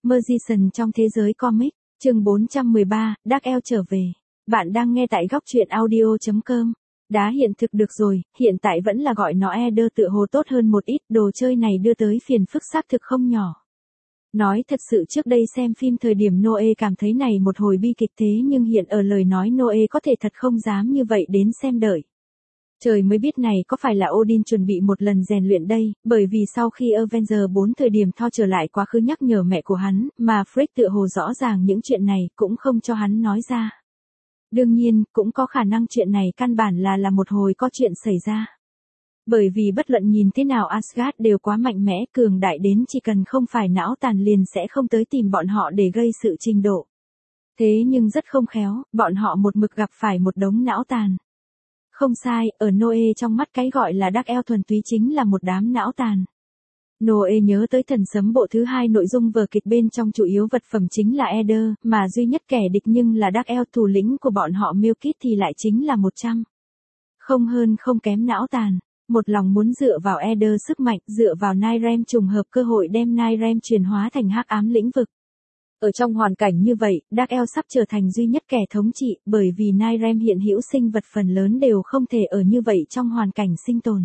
Magician trong thế giới comic, chương 413, Dark Elf trở về. Bạn đang nghe tại góc truyện audio.com. Đá hiện thực được rồi, hiện tại vẫn là gọi nó Eder tựa hồ tốt hơn một ít, đồ chơi này đưa tới phiền phức xác thực không nhỏ. Nói thật sự trước đây xem phim thời điểm Noe cảm thấy này một hồi bi kịch thế nhưng hiện ở lời nói Noe có thể thật không dám như vậy đến xem đợi. Trời mới biết này có phải là Odin chuẩn bị một lần rèn luyện đây, bởi vì sau khi Avenger 4 thời điểm Thor trở lại quá khứ nhắc nhở mẹ của hắn, mà Freak tựa hồ rõ ràng những chuyện này cũng không cho hắn nói ra. Đương nhiên, cũng có khả năng chuyện này căn bản là một hồi có chuyện xảy ra. Bởi vì bất luận nhìn thế nào Asgard đều quá mạnh mẽ cường đại đến chỉ cần không phải não tàn liền sẽ không tới tìm bọn họ để gây sự trình độ. Thế nhưng rất không khéo, bọn họ một mực gặp phải một đống não tàn. Không sai, ở Noe trong mắt cái gọi là Dark Elf thuần túy chính là một đám não tàn. Noe nhớ tới thần sấm bộ thứ 2 nội dung vở kịch bên trong chủ yếu vật phẩm chính là Eder, mà duy nhất kẻ địch nhưng là Dark Elf thủ lĩnh của bọn họ Milkit thì lại chính là 100. Không hơn không kém não tàn. Một lòng muốn dựa vào Eder sức mạnh, dựa vào Nirem trùng hợp cơ hội đem Nirem chuyển hóa thành hắc ám lĩnh vực. Ở trong hoàn cảnh như vậy, Dark Elf sắp trở thành duy nhất kẻ thống trị, bởi vì Nirem hiện hữu sinh vật phần lớn đều không thể ở như vậy trong hoàn cảnh sinh tồn.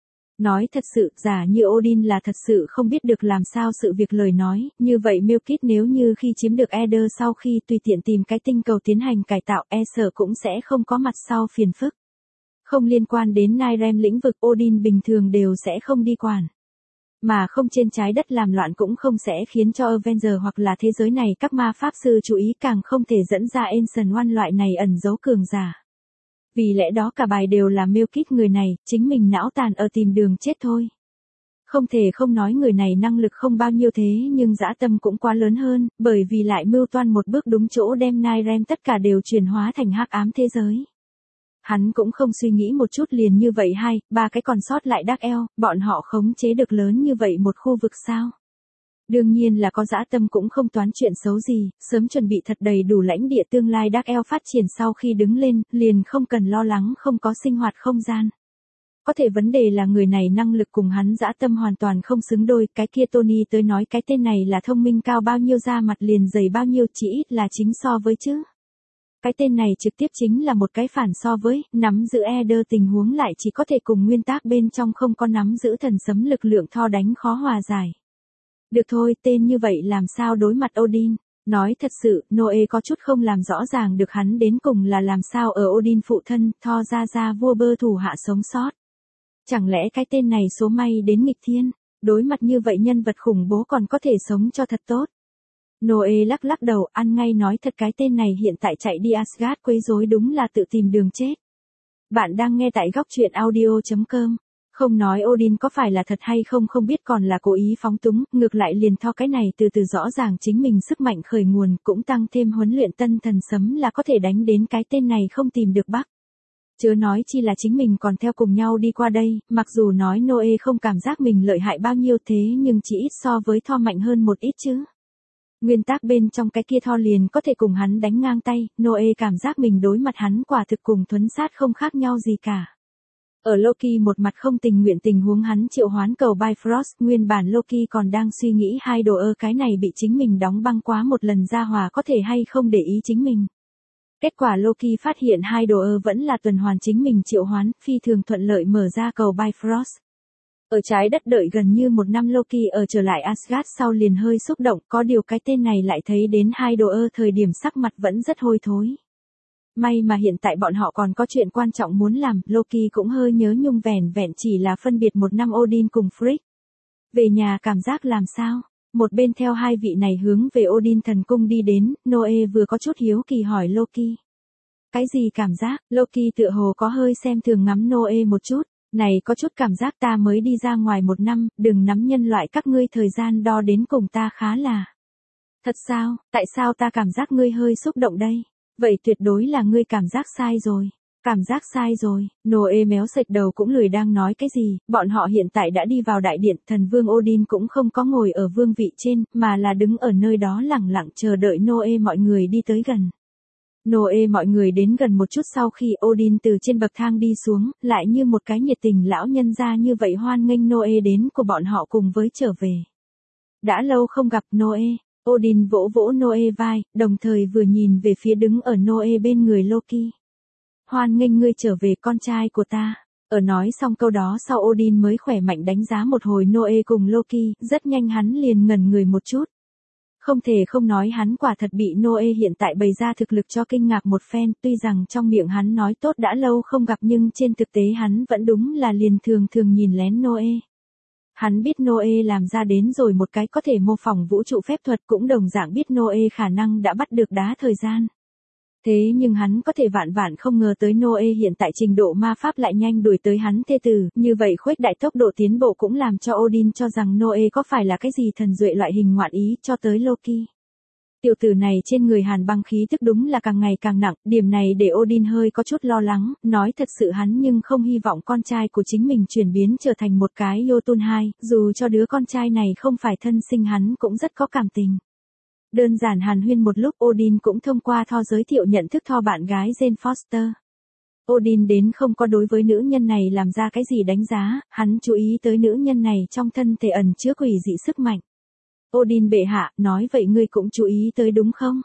Nói thật sự, giả như Odin là thật sự không biết được làm sao sự việc lời nói, như vậy Milkit nếu như khi chiếm được Eder sau khi tùy tiện tìm cái tinh cầu tiến hành cải tạo sợ cũng sẽ không có mặt sau phiền phức. Không liên quan đến Nirem lĩnh vực Odin bình thường đều sẽ không đi quản. Mà không trên trái đất làm loạn cũng không sẽ khiến cho Avenger hoặc là thế giới này các ma pháp sư chú ý càng không thể dẫn ra Ancient One loại này ẩn giấu cường giả. Vì lẽ đó cả bài đều là Milkit người này, chính mình não tàn ở tìm đường chết thôi. Không thể không nói người này năng lực không bao nhiêu thế nhưng dã tâm cũng quá lớn hơn, bởi vì lại mưu toan một bước đúng chỗ đem Nirem tất cả đều chuyển hóa thành hắc ám thế giới. Hắn cũng không suy nghĩ một chút liền như vậy ba cái còn sót lại Dark Elf, bọn họ khống chế được lớn như vậy một khu vực sao? Đương nhiên là có dã tâm cũng không toán chuyện xấu gì, sớm chuẩn bị thật đầy đủ lãnh địa tương lai Dark Elf phát triển sau khi đứng lên, liền không cần lo lắng không có sinh hoạt không gian. Có thể vấn đề là người này năng lực cùng hắn dã tâm hoàn toàn không xứng đôi, cái kia Tony tới nói cái tên này là thông minh cao bao nhiêu da mặt liền dày bao nhiêu chỉ ít là chính so với chứ. Cái tên này trực tiếp chính là một cái phản so với, nắm giữ Eder tình huống lại chỉ có thể cùng nguyên tác bên trong không có nắm giữ thần sấm lực lượng Thor đánh khó hòa giải. Được thôi, tên như vậy làm sao đối mặt Odin, nói thật sự, Noe có chút không làm rõ ràng được hắn đến cùng là làm sao ở Odin phụ thân, Thor ra vua bơ thủ hạ sống sót. Chẳng lẽ cái tên này số may đến nghịch thiên, đối mặt như vậy nhân vật khủng bố còn có thể sống cho thật tốt. Noe lắc đầu, ăn ngay nói thật cái tên này hiện tại chạy đi Asgard quấy rối đúng là tự tìm đường chết. Bạn đang nghe tại góc truyện audio.com. Không nói Odin có phải là thật hay không không biết còn là cố ý phóng túng, ngược lại liền Thor cái này từ từ rõ ràng chính mình sức mạnh khởi nguồn cũng tăng thêm huấn luyện tân thần sấm là có thể đánh đến cái tên này không tìm được bắc. Chớ nói chi là chính mình còn theo cùng nhau đi qua đây, mặc dù nói Noe không cảm giác mình lợi hại bao nhiêu thế nhưng chỉ ít so với Thor mạnh hơn một ít chứ. Nguyên tác bên trong cái kia Thor liền có thể cùng hắn đánh ngang tay, Noe cảm giác mình đối mặt hắn quả thực cùng thuấn sát không khác nhau gì cả. Ở Loki một mặt không tình nguyện tình huống hắn triệu hoán cầu Bifrost, nguyên bản Loki còn đang suy nghĩ hai đồ cái này bị chính mình đóng băng quá một lần ra hòa có thể hay không để ý chính mình. Kết quả Loki phát hiện hai đồ vẫn là tuần hoàn chính mình triệu hoán, phi thường thuận lợi mở ra cầu Bifrost. Ở trái đất đợi gần như một năm Loki ở trở lại Asgard sau liền hơi xúc động, có điều cái tên này lại thấy đến hai đồ thời điểm sắc mặt vẫn rất hôi thối. May mà hiện tại bọn họ còn có chuyện quan trọng muốn làm, Loki cũng hơi nhớ nhung vẻn chỉ là phân biệt một năm Odin cùng Frigg. Về nhà cảm giác làm sao? Một bên theo hai vị này hướng về Odin thần cung đi đến, Noe vừa có chút hiếu kỳ hỏi Loki. Cái gì cảm giác? Loki tựa hồ có hơi xem thường ngắm Noe một chút. Này có chút cảm giác ta mới đi ra ngoài một năm, đừng nắm nhân loại các ngươi thời gian đo đến cùng ta khá là. Thật sao, tại sao ta cảm giác ngươi hơi xúc động đây? Vậy tuyệt đối là ngươi cảm giác sai rồi. Cảm giác sai rồi, Noe méo sệch đầu cũng lười đang nói cái gì, bọn họ hiện tại đã đi vào đại điện, thần vương Odin cũng không có ngồi ở vương vị trên, mà là đứng ở nơi đó lẳng lặng chờ đợi Noe mọi người đi tới gần. Noe mọi người đến gần một chút sau khi Odin từ trên bậc thang đi xuống, lại như một cái nhiệt tình lão nhân gia như vậy hoan nghênh Noe đến của bọn họ cùng với trở về. Đã lâu không gặp Noe, Odin vỗ vỗ Noe vai, đồng thời vừa nhìn về phía đứng ở Noe bên người Loki. Hoan nghênh ngươi trở về con trai của ta. Ở nói xong câu đó sau Odin mới khỏe mạnh đánh giá một hồi Noe cùng Loki, rất nhanh hắn liền ngẩn người một chút. Không thể không nói hắn quả thật bị Noe hiện tại bày ra thực lực cho kinh ngạc một phen, tuy rằng trong miệng hắn nói tốt đã lâu không gặp nhưng trên thực tế hắn vẫn đúng là liền thường thường nhìn lén Noe. Hắn biết Noe làm ra đến rồi một cái có thể mô phỏng vũ trụ phép thuật, cũng đồng dạng biết Noe khả năng đã bắt được đá thời gian. Thế nhưng hắn có thể vạn vạn không ngờ tới Noe hiện tại trình độ ma pháp lại nhanh đuổi tới hắn thê tử, như vậy khuếch đại tốc độ tiến bộ cũng làm cho Odin cho rằng Noe có phải là cái gì thần duệ loại hình ngoạn ý, cho tới Loki. Tiểu tử này trên người hàn băng khí tức đúng là càng ngày càng nặng, điểm này để Odin hơi có chút lo lắng, nói thật sự hắn nhưng không hy vọng con trai của chính mình chuyển biến trở thành một cái Jotun 2, dù cho đứa con trai này không phải thân sinh hắn cũng rất có cảm tình. Đơn giản hàn huyên một lúc Odin cũng thông qua Thor giới thiệu nhận thức Thor bạn gái Jane Foster. Odin đến không có đối với nữ nhân này làm ra cái gì đánh giá, hắn chú ý tới nữ nhân này trong thân thể ẩn chứa quỷ dị sức mạnh. Odin bệ hạ, nói vậy ngươi cũng chú ý tới đúng không?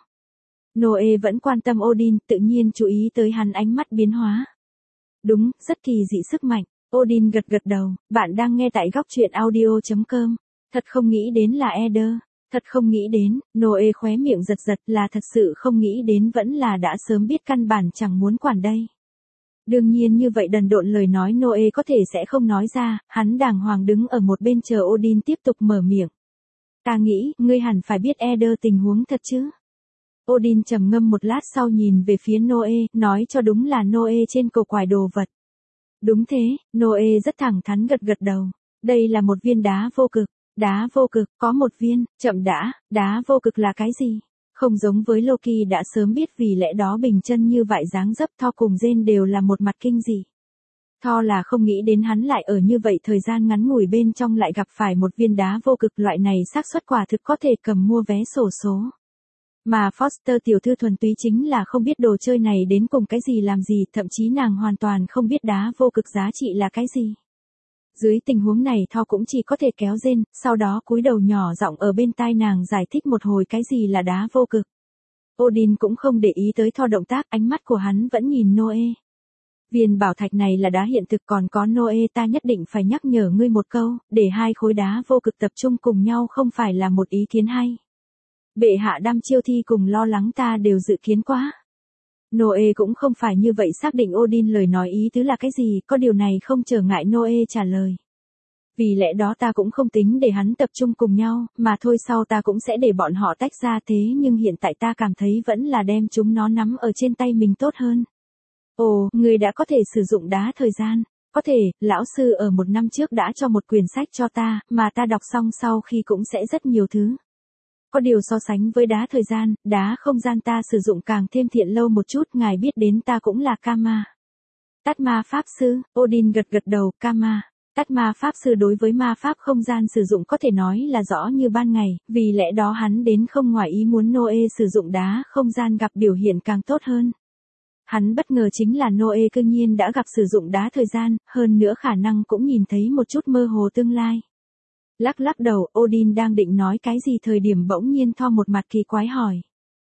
Noe vẫn quan tâm Odin, tự nhiên chú ý tới hắn ánh mắt biến hóa. Đúng, rất kỳ dị sức mạnh. Odin gật gật đầu, bạn đang nghe tại góc truyện audio.com. Thật không nghĩ đến là Eder. Thật không nghĩ đến, Noe khóe miệng giật giật, là thật sự không nghĩ đến, vẫn là đã sớm biết căn bản chẳng muốn quản đây. Đương nhiên như vậy đần độn lời nói Noe có thể sẽ không nói ra, hắn đàng hoàng đứng ở một bên chờ Odin tiếp tục mở miệng. Ta nghĩ, ngươi hẳn phải biết Eder tình huống thật chứ. Odin trầm ngâm một lát sau nhìn về phía Noe, nói cho đúng là Noe trên cầu quải đồ vật. Đúng thế, Noe rất thẳng thắn gật gật đầu. Đây là một viên đá vô cực. Đá vô cực, có một viên, chậm đã, đá vô cực là cái gì? Không giống với Loki đã sớm biết, vì lẽ đó bình chân như vậy dáng dấp Thor cùng Jane đều là một mặt kinh dị. Thor là không nghĩ đến hắn lại ở như vậy thời gian ngắn ngủi bên trong lại gặp phải một viên đá vô cực, loại này xác suất quả thực có thể cầm mua vé xổ số. Mà Foster tiểu thư thuần túy chính là không biết đồ chơi này đến cùng cái gì làm gì, thậm chí nàng hoàn toàn không biết đá vô cực giá trị là cái gì. Dưới tình huống này Thor cũng chỉ có thể kéo Jane, sau đó cúi đầu nhỏ giọng ở bên tai nàng giải thích một hồi cái gì là đá vô cực. Odin cũng không để ý tới Thor động tác, ánh mắt của hắn vẫn nhìn Noe. Viên bảo thạch này là đá hiện thực, còn có Noe, ta nhất định phải nhắc nhở ngươi một câu, để hai khối đá vô cực tập trung cùng nhau không phải là một ý kiến hay. Bệ hạ đăm chiêu thi cùng lo lắng ta đều dự kiến quá. Noe cũng không phải như vậy xác định Odin lời nói ý tứ là cái gì, có điều này không trở ngại Noe trả lời. Vì lẽ đó ta cũng không tính để hắn tập trung cùng nhau, mà thôi sau ta cũng sẽ để bọn họ tách ra, thế nhưng hiện tại ta cảm thấy vẫn là đem chúng nó nắm ở trên tay mình tốt hơn. Ồ, người đã có thể sử dụng đá thời gian. Có thể, lão sư ở một năm trước đã cho một quyển sách cho ta, mà ta đọc xong sau khi cũng sẽ rất nhiều thứ. Có điều so sánh với đá thời gian, đá không gian ta sử dụng càng thêm thiện lâu một chút, ngài biết đến ta cũng là Kama. Tát ma pháp sư, Odin gật gật đầu, Kama. Tát ma pháp sư đối với ma pháp không gian sử dụng có thể nói là rõ như ban ngày, vì lẽ đó hắn đến không ngoài ý muốn Noe sử dụng đá không gian gặp biểu hiện càng tốt hơn. Hắn bất ngờ chính là Noe cư nhiên đã gặp sử dụng đá thời gian, hơn nữa khả năng cũng nhìn thấy một chút mơ hồ tương lai. Lắc lắc đầu, Odin đang định nói cái gì thời điểm bỗng nhiên Thor một mặt kỳ quái hỏi.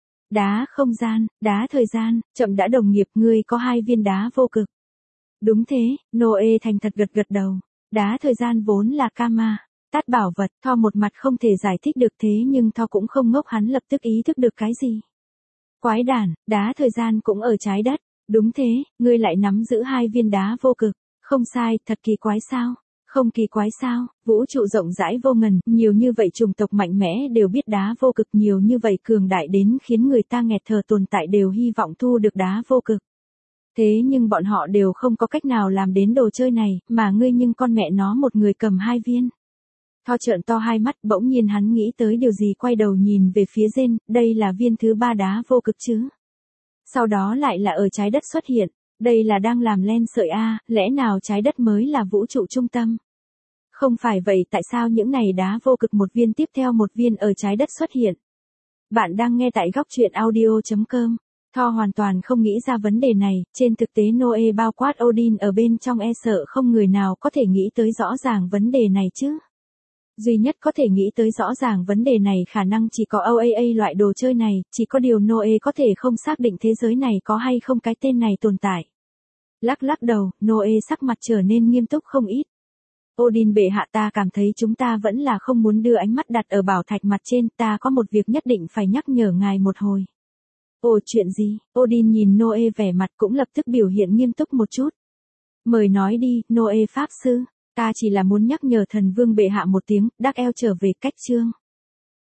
Đá không gian, đá thời gian, chậm đã đồng nghiệp, ngươi có 2 viên đá vô cực. Đúng thế, Noe thành thật gật gật đầu. Đá thời gian vốn là Kama. Tát bảo vật, Thor một mặt không thể giải thích được, thế nhưng Thor cũng không ngốc, hắn lập tức ý thức được cái gì. Quái đản, đá thời gian cũng ở trái đất. Đúng thế, ngươi lại nắm giữ 2 viên đá vô cực. Không sai, thật kỳ quái sao? Không kỳ quái sao, vũ trụ rộng rãi vô ngần, nhiều như vậy chủng tộc mạnh mẽ đều biết đá vô cực, nhiều như vậy cường đại đến khiến người ta nghẹt thở tồn tại đều hy vọng thu được đá vô cực. Thế nhưng bọn họ đều không có cách nào làm đến đồ chơi này, mà ngươi nhưng con mẹ nó một người cầm 2 viên. Thor trợn to hai mắt, bỗng nhiên hắn nghĩ tới điều gì, quay đầu nhìn về phía Jane, đây là viên thứ 3 đá vô cực chứ. Sau đó lại là ở trái đất xuất hiện. Đây là đang làm len sợi A, lẽ nào trái đất mới là vũ trụ trung tâm? Không phải vậy, tại sao những này đá vô cực một viên tiếp theo một viên ở trái đất xuất hiện? Bạn đang nghe tại góc truyện audio.com. Thor hoàn toàn không nghĩ ra vấn đề này, trên thực tế Noe bao quát Odin ở bên trong e sợ không người nào có thể nghĩ tới rõ ràng vấn đề này chứ. Duy nhất có thể nghĩ tới rõ ràng vấn đề này khả năng chỉ có OAA loại đồ chơi này, chỉ có điều Noe có thể không xác định thế giới này có hay không cái tên này tồn tại. Lắc lắc đầu, Noe sắc mặt trở nên nghiêm túc không ít. Odin bệ hạ, ta cảm thấy chúng ta vẫn là không muốn đưa ánh mắt đặt ở bảo thạch mặt trên, ta có một việc nhất định phải nhắc nhở ngài một hồi. Ồ, chuyện gì? Odin nhìn Noe vẻ mặt cũng lập tức biểu hiện nghiêm túc một chút. Mời nói đi, Noe pháp sư, ta chỉ là muốn nhắc nhở thần vương bệ hạ một tiếng, Dark Elf trở về cách chương.